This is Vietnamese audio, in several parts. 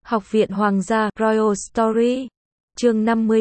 Học viện Hoàng gia, Royal Story. Chương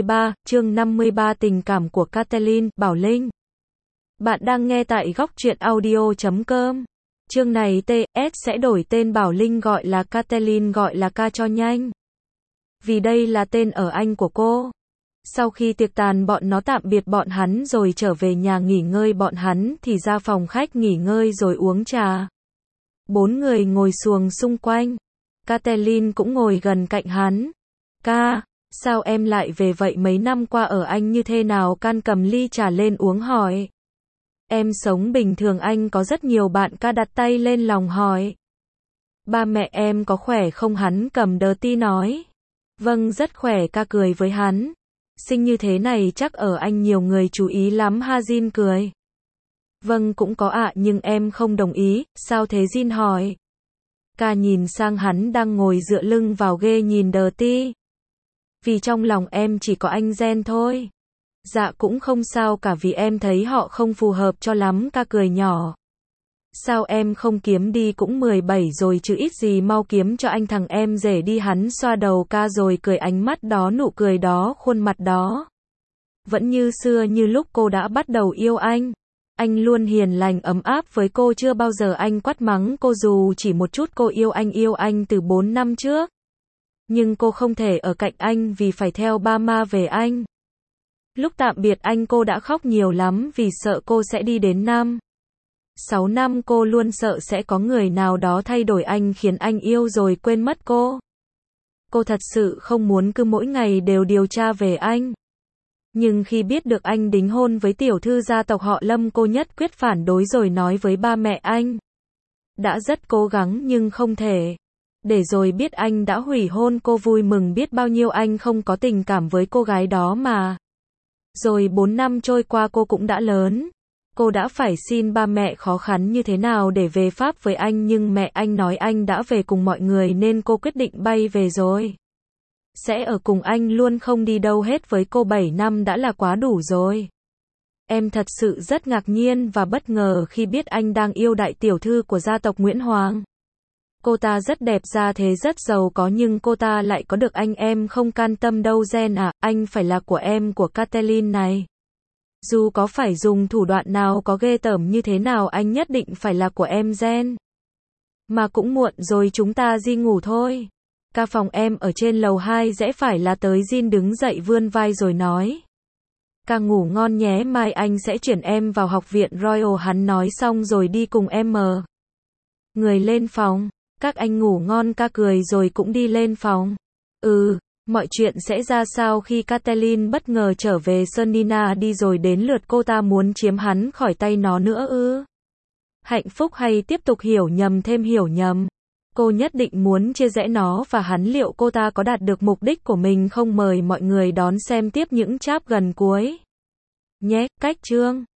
53 tình cảm của Catelyn, Bảo Linh. Bạn đang nghe tại góc truyện audio.com. Chương này TS sẽ đổi tên Bảo Linh gọi là Catelyn gọi là ca cho nhanh. Vì đây là tên ở Anh của cô. Sau khi tiệc tàn bọn nó tạm biệt bọn hắn rồi trở về nhà nghỉ ngơi bọn hắn thì ra phòng khách nghỉ ngơi rồi uống trà. 4 người ngồi xuồng xung quanh. Catelyn cũng ngồi gần cạnh hắn. Ca, sao em lại về vậy mấy năm qua ở Anh như thế nào? Can cầm ly trà lên uống hỏi. Em sống bình thường anh có rất nhiều bạn. Ca đặt tay lên lòng hỏi. Ba mẹ em có khỏe không? Hắn cầm đờ ti nói. Vâng rất khỏe. Ca cười với hắn. Sinh như thế này chắc ở Anh nhiều người chú ý lắm ha. Jin cười. Vâng cũng có ạ nhưng em không đồng ý. Sao thế? Jin hỏi. Ca nhìn sang hắn đang ngồi dựa lưng vào ghê nhìn đờ ti. Vì trong lòng em chỉ có anh Gen thôi. Dạ cũng không sao cả vì em thấy họ không phù hợp cho lắm. Ca cười nhỏ. Sao em không kiếm đi? Cũng 17 rồi chứ ít gì mau kiếm cho anh thằng em rể đi. Hắn xoa đầu Ca rồi cười, ánh mắt đó, nụ cười đó, khuôn mặt đó. Vẫn như xưa, như lúc cô đã bắt đầu yêu anh. Anh luôn hiền lành ấm áp với cô, chưa bao giờ anh quát mắng cô dù chỉ một chút. Cô yêu anh từ 4 năm trước. Nhưng cô không thể ở cạnh anh vì phải theo ba ma về Anh. Lúc tạm biệt anh cô đã khóc nhiều lắm vì sợ cô sẽ đi đến 6 năm. Cô luôn sợ sẽ có người nào đó thay đổi anh khiến anh yêu rồi quên mất cô. Cô thật sự không muốn cứ mỗi ngày đều điều tra về anh. Nhưng khi biết được anh đính hôn với tiểu thư gia tộc họ Lâm, cô nhất quyết phản đối rồi nói với ba mẹ anh. Đã rất cố gắng nhưng không thể. Để rồi biết anh đã hủy hôn, cô vui mừng biết bao nhiêu. Anh không có tình cảm với cô gái đó mà. Rồi 4 năm trôi qua cô cũng đã lớn. Cô đã phải xin ba mẹ khó khăn như thế nào để về Pháp với anh, nhưng mẹ anh nói anh đã về cùng mọi người nên cô quyết định bay về rồi. Sẽ ở cùng anh luôn, không đi đâu hết. Với cô 7 năm đã là quá đủ rồi. Em thật sự rất ngạc nhiên và bất ngờ khi biết anh đang yêu đại tiểu thư của gia tộc Nguyễn Hoàng. Cô ta rất đẹp, ra thế rất giàu có, nhưng cô ta lại có được anh. Em không can tâm đâu Gen à, anh phải là của em, của Catelyn này. Dù có phải dùng thủ đoạn nào, có ghê tởm như thế nào, anh nhất định phải là của em Gen. Mà cũng muộn rồi, chúng ta đi ngủ thôi. Ca phòng em ở trên lầu 2 rẽ phải là tới. Jin đứng dậy vươn vai rồi nói. Ca ngủ ngon nhé, mai anh sẽ chuyển em vào học viện Royal. Hắn nói xong rồi đi cùng em người lên phòng. Các anh ngủ ngon. Ca cười rồi cũng đi lên phòng. Mọi chuyện sẽ ra sao khi Catelyn bất ngờ trở về? Nina đi rồi đến lượt cô ta muốn chiếm hắn khỏi tay nó nữa ư? Hạnh phúc hay tiếp tục hiểu nhầm thêm hiểu nhầm? Cô nhất định muốn chia rẽ nó và hắn. Liệu cô ta có đạt được mục đích của mình không? Mời mọi người đón xem tiếp những chap gần cuối nhé. Cách chương